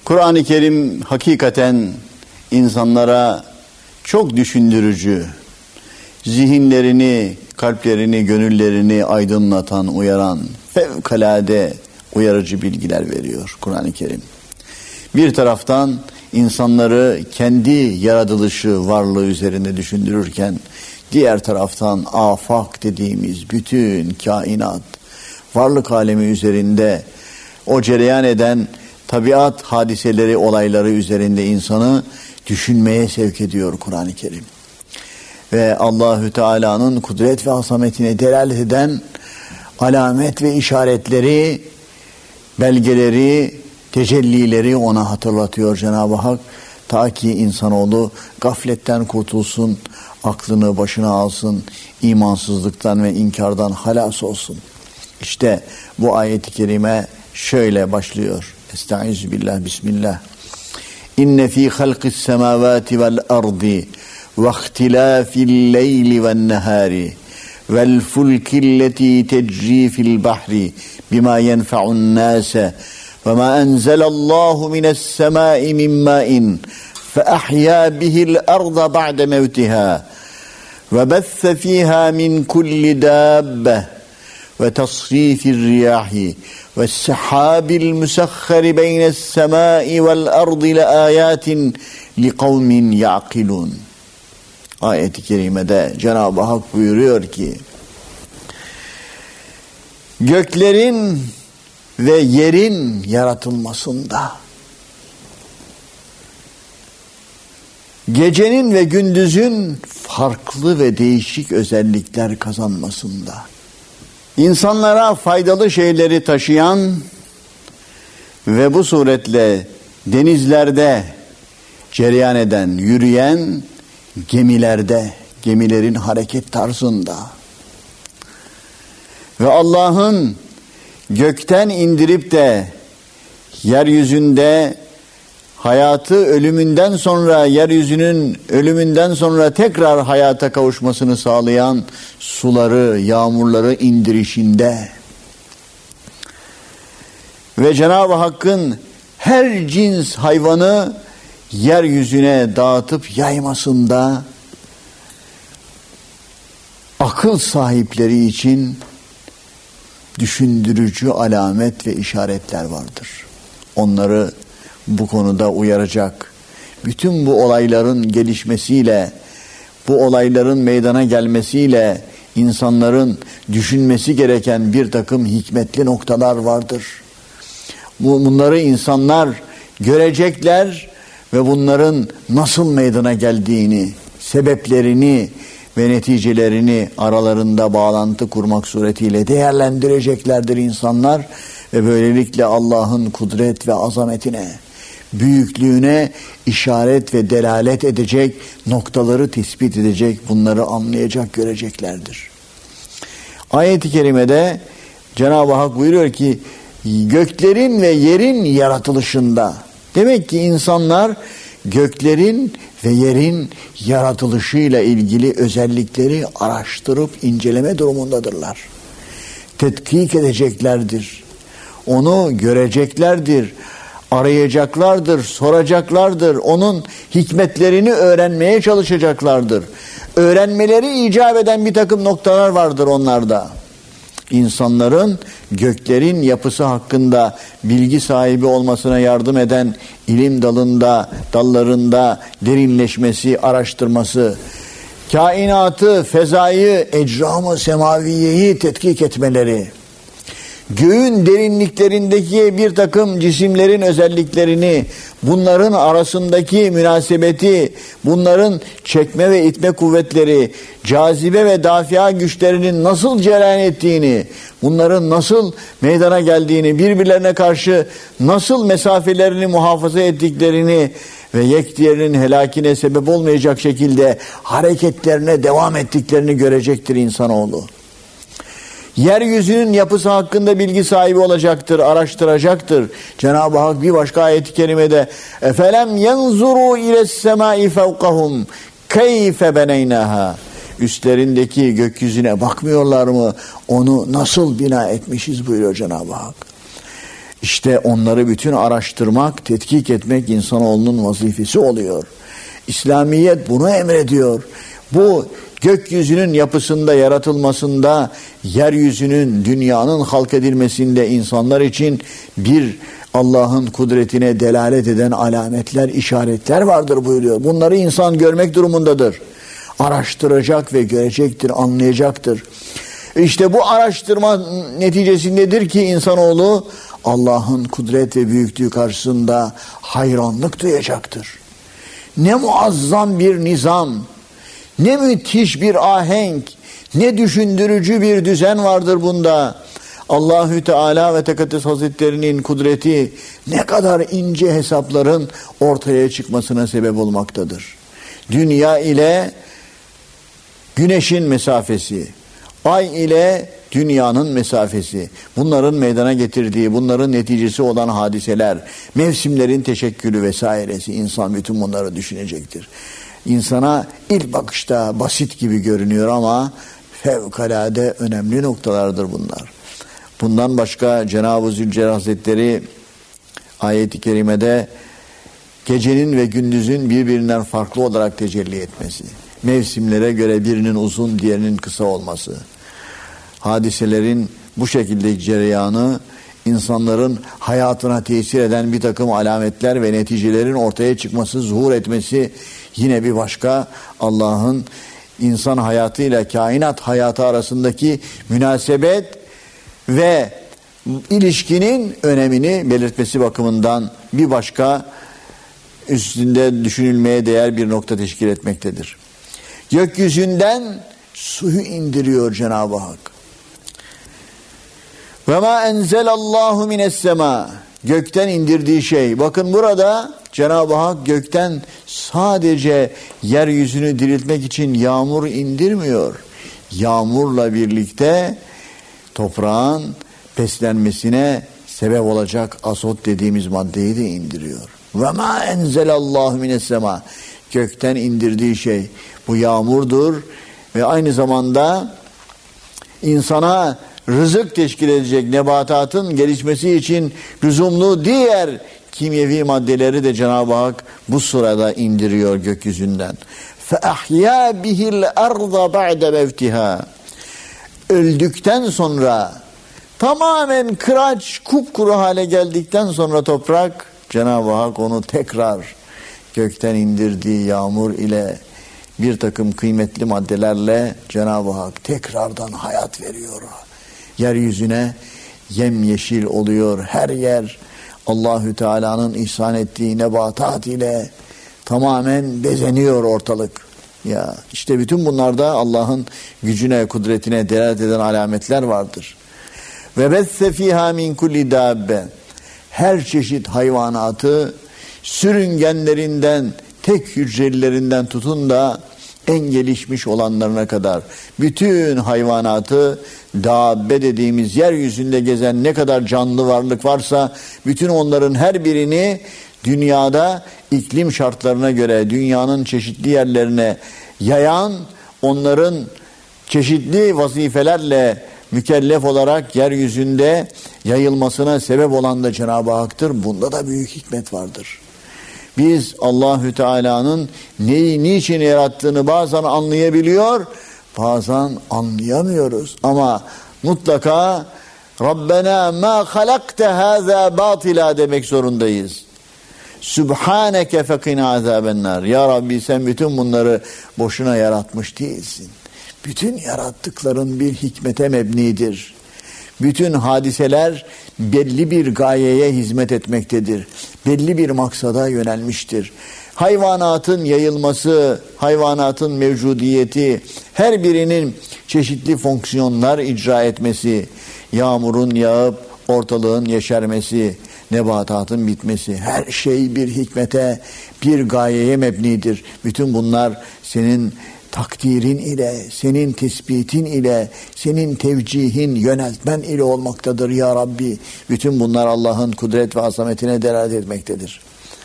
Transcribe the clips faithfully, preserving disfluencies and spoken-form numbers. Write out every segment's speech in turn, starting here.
Kur'an-ı Kerim hakikaten insanlara çok düşündürücü, zihinlerini, kalplerini, gönüllerini aydınlatan, uyaran, fevkalade uyarıcı bilgiler veriyor Kur'an-ı Kerim. Bir taraftan insanları kendi yaratılışı, varlığı üzerinde düşündürürken, diğer taraftan afak dediğimiz bütün kainat, varlık alemi üzerinde o cereyan eden tabiat hadiseleri, olayları üzerinde insanı düşünmeye sevk ediyor Kur'an-ı Kerim. Ve Allahü Teala'nın kudret ve azametine delalet eden alamet ve işaretleri, belgeleri, tecellileri ona hatırlatıyor Cenab-ı Hak. Ta ki insanoğlu gafletten kurtulsun, aklını başına alsın, imansızlıktan ve inkardan halas olsun. İşte bu ayet-i kerime şöyle başlıyor. Estaizu billah, bismillah. İnne fî halqis semâvâti vel ardi ve ihtilâfil leyli ven nehâri vel fulkilleti tecrî fil bahri bima yenfa'un nâse ve mâ enzelallahu mines semâi min mâin fe ahyâ bihil arda ba'de mevtihâ ve besse fîhâ min kulli dâbbe ve tasrîfir riyâhi ve sehâbil musahhari beynes semâi vel ardi le âyâtin li kavmin ya'kilûn. Ayet-i kerimede Cenab-ı Hak buyuruyor ki, göklerin ve yerin yaratılmasında, gecenin ve gündüzün farklı ve değişik özellikler kazanmasında, insanlara faydalı şeyleri taşıyan ve bu suretle denizlerde cereyan eden, yürüyen gemilerde, gemilerin hareket tarzında ve Allah'ın gökten indirip de yeryüzünde hayatı ölümünden sonra, yeryüzünün ölümünden sonra tekrar hayata kavuşmasını sağlayan suları, yağmurları indirişinde ve Cenab-ı Hakk'ın her cins hayvanı yeryüzüne dağıtıp yaymasında akıl sahipleri için düşündürücü alamet ve işaretler vardır. Onları bu konuda uyaracak, bütün bu olayların gelişmesiyle, bu olayların meydana gelmesiyle insanların düşünmesi gereken bir takım hikmetli noktalar vardır. Bunları insanlar görecekler ve bunların nasıl meydana geldiğini, sebeplerini ve neticelerini aralarında bağlantı kurmak suretiyle değerlendireceklerdir insanlar ve böylelikle Allah'ın kudret ve azametine, büyüklüğüne işaret ve delalet edecek, noktaları tespit edecek, bunları anlayacak, göreceklerdir. Ayet-i kerimede Cenab-ı Hak buyuruyor ki, göklerin ve yerin yaratılışında, demek ki insanlar göklerin ve yerin yaratılışıyla ilgili özellikleri araştırıp inceleme durumundadırlar. Tetkik edeceklerdir. Onu göreceklerdir. Arayacaklardır, soracaklardır. Onun hikmetlerini öğrenmeye çalışacaklardır. Öğrenmeleri icap eden bir takım noktalar vardır onlarda. İnsanların göklerin yapısı hakkında bilgi sahibi olmasına yardım eden ilim dalında, dallarında derinleşmesi, araştırması, kainatı, fezayı, ecram-ı semaviyeyi tetkik etmeleri, göğün derinliklerindeki bir takım cisimlerin özelliklerini, bunların arasındaki münasebeti, bunların çekme ve itme kuvvetleri, cazibe ve dafia güçlerinin nasıl cereyan ettiğini, bunların nasıl meydana geldiğini, birbirlerine karşı nasıl mesafelerini muhafaza ettiklerini ve yekdiğerinin helakine sebep olmayacak şekilde hareketlerine devam ettiklerini görecektir insanoğlu. Yeryüzünün yapısı hakkında bilgi sahibi olacaktır, araştıracaktır. Cenab-ı Hak bir başka ayet-i kerimede efelem yenzuru iles-semai fevkahum keyfe beneynaha, üstlerindeki gökyüzüne bakmıyorlar mı? Onu nasıl bina etmişiz buyuruyor Cenab-ı Hak. İşte onları bütün araştırmak, tetkik etmek insanoğlunun vazifesi oluyor. İslamiyet bunu emrediyor. Bu gökyüzünün yapısında, yaratılmasında, yeryüzünün, dünyanın halk edilmesinde insanlar için bir Allah'ın kudretine delalet eden alametler, işaretler vardır buyuruyor. Bunları insan görmek durumundadır. Araştıracak ve görecektir, anlayacaktır. İşte bu araştırma neticesindedir ki insanoğlu Allah'ın kudret ve büyüklüğü karşısında hayranlık duyacaktır. Ne muazzam bir nizam, ne müthiş bir ahenk, ne düşündürücü bir düzen vardır bunda. Allahü Teala ve Tekaddes Hazretleri'nin kudreti ne kadar ince hesapların ortaya çıkmasına sebep olmaktadır. Dünya ile güneşin mesafesi, ay ile dünyanın mesafesi, bunların meydana getirdiği, bunların neticesi olan hadiseler, mevsimlerin teşekkülü vesairesi, insan bütün bunları düşünecektir. İnsana ilk bakışta basit gibi görünüyor ama fevkalade önemli noktalardır bunlar. Bundan başka Cenab-ı Zülcelal Hazretleri ayet-i kerimede gecenin ve gündüzün birbirinden farklı olarak tecelli etmesi, mevsimlere göre birinin uzun, diğerinin kısa olması, hadiselerin bu şekilde cereyanı, insanların hayatına tesir eden bir takım alametler ve neticelerin ortaya çıkması, zuhur etmesi yine bir başka Allah'ın insan hayatıyla kainat hayatı arasındaki münasebet ve ilişkinin önemini belirtmesi bakımından bir başka üstünde düşünülmeye değer bir nokta teşkil etmektedir. Gökyüzünden suyu indiriyor Cenab-ı Hak. Ve ma enzelallahu mine's-sema, gökten indirdiği şey. Bakın burada Cenab-ı Hak gökten sadece yeryüzünü diriltmek için yağmur indirmiyor. Yağmurla birlikte toprağın beslenmesine sebep olacak azot dediğimiz maddeyi de indiriyor. Ve ma enzelallahu mine's-sema, gökten indirdiği şey bu yağmurdur ve aynı zamanda insana rızık teşkil edecek nebatatın gelişmesi için lüzumlu diğer kimyevi maddeleri de Cenab-ı Hak bu sırada indiriyor gökyüzünden. فَأَحْيَا بِهِ الْأَرْضَ بَعْدَ مَوْتِهَا, öldükten sonra tamamen kıraç, kupkuru hale geldikten sonra toprak, Cenab-ı Hak onu tekrar gökten indirdiği yağmur ile bir takım kıymetli maddelerle Cenab-ı Hak tekrardan hayat veriyor. Yeryüzüne yemyeşil oluyor her yer. Allahü Teala'nın ihsan ettiği nebatat ile tamamen bezeniyor ortalık. Ya işte bütün bunlarda Allah'ın gücüne, kudretine delalet eden alametler vardır. Ve besse fiha min kulli dabbe, her çeşit hayvanatı sürüngenlerinden, tek hücrelilerinden tutun da en gelişmiş olanlarına kadar bütün hayvanatı, dabbe dediğimiz yeryüzünde gezen ne kadar canlı varlık varsa bütün onların her birini dünyada iklim şartlarına göre dünyanın çeşitli yerlerine yayan, onların çeşitli vazifelerle mükellef olarak yeryüzünde yayılmasına sebep olan da Cenab-ı Hak'tır. Bunda da büyük hikmet vardır. Biz Allahü Teala'nın neyi niçin yarattığını bazen anlayabiliyor, bazen anlayamıyoruz. Ama mutlaka Rabbena ma halakte haza batila demek zorundayız. Sübhaneke fekina azabennar. Ya Rabbi, sen bütün bunları boşuna yaratmış değilsin. Bütün yarattıkların bir hikmete mebnidir. Bütün hadiseler belli bir gayeye hizmet etmektedir. Belli bir maksada yönelmiştir. Hayvanatın yayılması, hayvanatın mevcudiyeti, her birinin çeşitli fonksiyonlar icra etmesi, yağmurun yağıp ortalığın yeşermesi, nebatatın bitmesi, her şey bir hikmete, bir gayeye mebnidir. Bütün bunlar senin takdirin ile, senin tespitin ile, senin tevcihin, yöneltmen ile olmaktadır ya Rabbi. Bütün bunlar Allah'ın kudret ve azametine delalet etmektedir.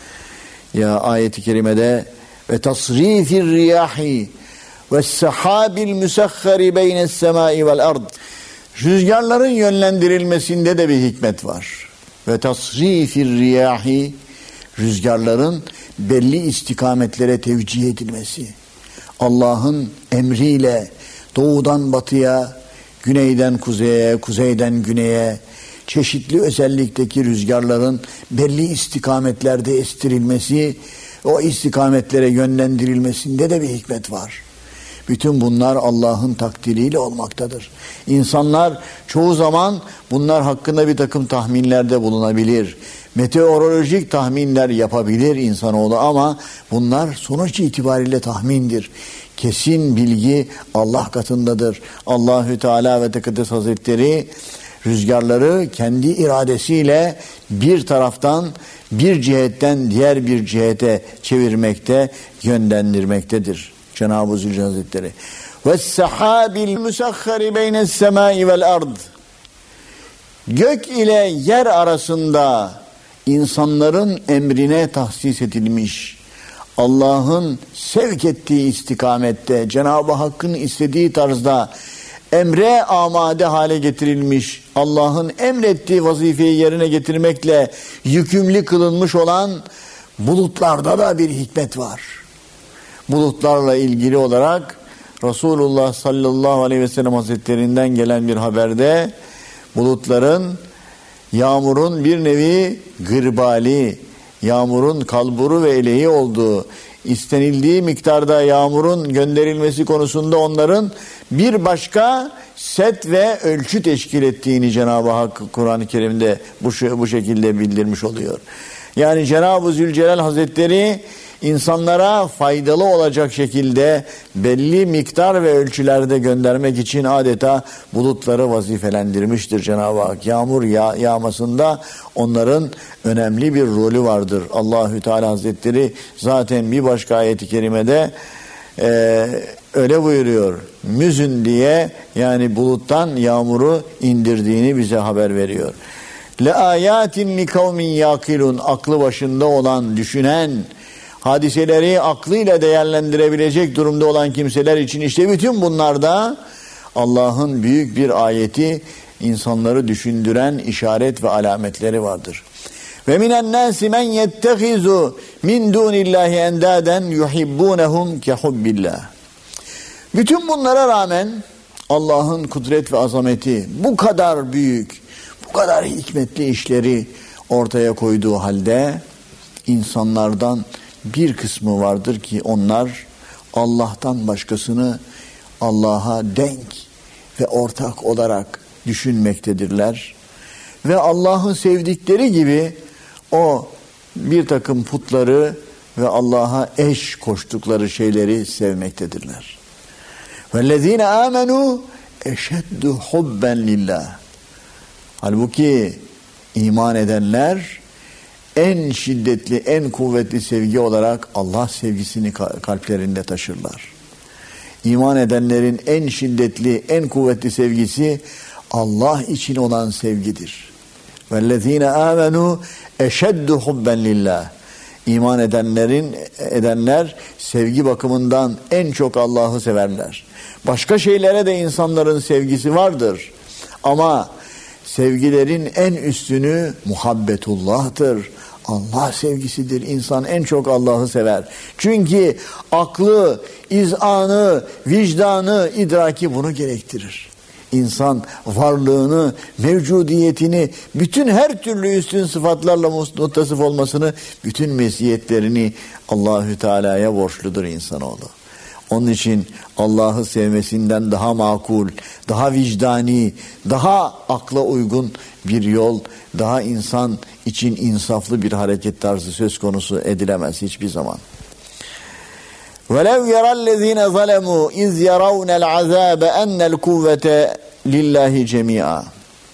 Ya ayet-i kerimede ve tasrifir riyahi ve sahabil musahhari beyne's semai vel ard, rüzgarların yönlendirilmesinde de bir hikmet var. ve tasrifir riyahi, rüzgarların belli istikametlere tevcih edilmesi. Allah'ın emriyle doğudan batıya, güneyden kuzeye, kuzeyden güneye çeşitli özellikteki rüzgarların belli istikametlerde estirilmesi, o istikametlere yönlendirilmesinde de bir hikmet var. Bütün bunlar Allah'ın takdiriyle olmaktadır. İnsanlar çoğu zaman bunlar hakkında bir takım tahminlerde bulunabilir. Meteorolojik tahminler yapabilir insanoğlu ama bunlar sonuç itibariyle tahmindir. Kesin bilgi Allah katındadır. Allahü Teala ve Tekaddes Hazretleri rüzgarları kendi iradesiyle bir taraftan, bir cihetten diğer bir cihete çevirmekte, yönlendirmektedir. Cenab-ı Zülcelal Hazretleri. وَالسَّحَابِ الْمُسَخَّرِ بَيْنَ السَّمَاءِ وَالْأَرْضِ, gök ile yer arasında insanların emrine tahsis edilmiş, Allah'ın sevk ettiği istikamette, Cenab-ı Hakk'ın istediği tarzda emre amade hale getirilmiş, Allah'ın emrettiği vazifeyi yerine getirmekle yükümlü kılınmış olan bulutlarda da bir hikmet var. Bulutlarla ilgili olarak Resulullah sallallahu aleyhi ve sellem Hazretlerinden gelen bir haberde bulutların, yağmurun bir nevi gırbali, yağmurun kalburu ve eleği olduğu, istenildiği miktarda yağmurun gönderilmesi konusunda onların bir başka set ve ölçü teşkil ettiğini Cenab-ı Hak Kur'an-ı Kerim'de bu, bu şekilde bildirmiş oluyor. Yani Cenab-ı Zülcelal Hazretleri insanlara faydalı olacak şekilde belli miktar ve ölçülerde göndermek için adeta bulutları vazifelendirmiştir Cenab-ı Hak. Yağmur yağ, yağmasında onların önemli bir rolü vardır. Allahü Teala Hazretleri zaten bir başka ayet-i kerimede e, öyle buyuruyor. Müzün diye, yani buluttan yağmuru indirdiğini bize haber veriyor. Le ayatin li kavmin yakilun, aklı başında olan, düşünen, hadiseleri aklıyla değerlendirebilecek durumda olan kimseler için işte bütün bunlarda Allah'ın büyük bir ayeti, insanları düşündüren işaret ve alametleri vardır. Ve minen nasi men yettehizu min dunillahi endaden yuhibbunhum ke hubbillah. Bütün bunlara rağmen Allah'ın kudret ve azameti bu kadar büyük, bu kadar hikmetli işleri ortaya koyduğu halde insanlardan bir kısmı vardır ki onlar Allah'tan başkasını Allah'a denk ve ortak olarak düşünmektedirler. Ve Allah'ın sevdikleri gibi o bir takım putları ve Allah'a eş koştukları şeyleri sevmektedirler. وَالَّذ۪ينَ آمَنُوا اَشَدُّ حُبًّا لِلّٰهِ. Halbuki iman edenler en şiddetli, en kuvvetli sevgi olarak Allah sevgisini kalplerinde taşırlar. İman edenlerin en şiddetli, en kuvvetli sevgisi Allah için olan sevgidir. وَالَّذ۪ينَ آمَنُوا اَشَدُّ حُبًّا لِلّٰهِ. İman edenlerin edenler sevgi bakımından en çok Allah'ı severler. Başka şeylere de insanların sevgisi vardır. Ama sevgilerin en üstünü muhabbetullah'tır. Allah sevgisidir. İnsan en çok Allah'ı sever. Çünkü aklı, izanı, vicdanı, idraki bunu gerektirir. İnsan varlığını, mevcudiyetini, bütün her türlü üstün sıfatlarla muttasıf olmasını, bütün meziyetlerini Allahü Teala'ya borçludur insanoğlu. Onun için Allah'ı sevmesinden daha makul, daha vicdani, daha akla uygun bir yol, daha insan için insaflı bir hareket tarzı söz konusu edilemez hiçbir zaman. وَلَوْ يَرَى الَّذ۪ينَ ظَلَمُوا اِذْ يَرَوْنَ الْعَذَابَ اَنَّ الْكُوَّةَ لِلّٰهِ جَمِيعًا.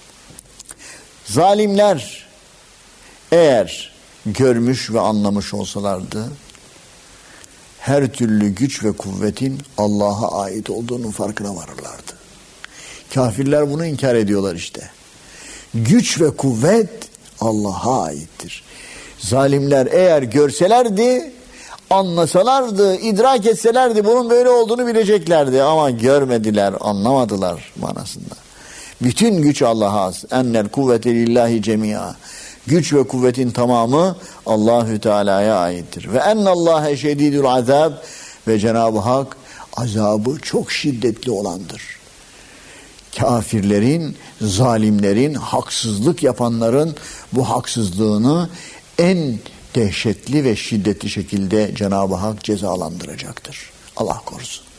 Zalimler eğer görmüş ve anlamış olsalardı, her türlü güç ve kuvvetin Allah'a ait olduğunun farkına varırlardı. Kafirler bunu inkar ediyorlar işte. Güç ve kuvvet Allah'a aittir. Zalimler eğer görselerdi, anlasalardı, idrak etselerdi bunun böyle olduğunu bileceklerdi. Ama görmediler, anlamadılar manasında. Bütün güç Allah'a has. Ennel kuvvete lillahi cemia. güç ve kuvvetin tamamı Allahü Teala'ya aittir. Ve ennallâhe şedîdül azab, ve Cenab-ı Hak azabı çok şiddetli olandır. Kafirlerin, zalimlerin, haksızlık yapanların bu haksızlığını en dehşetli ve şiddetli şekilde Cenab-ı Hak cezalandıracaktır. Allah korusun.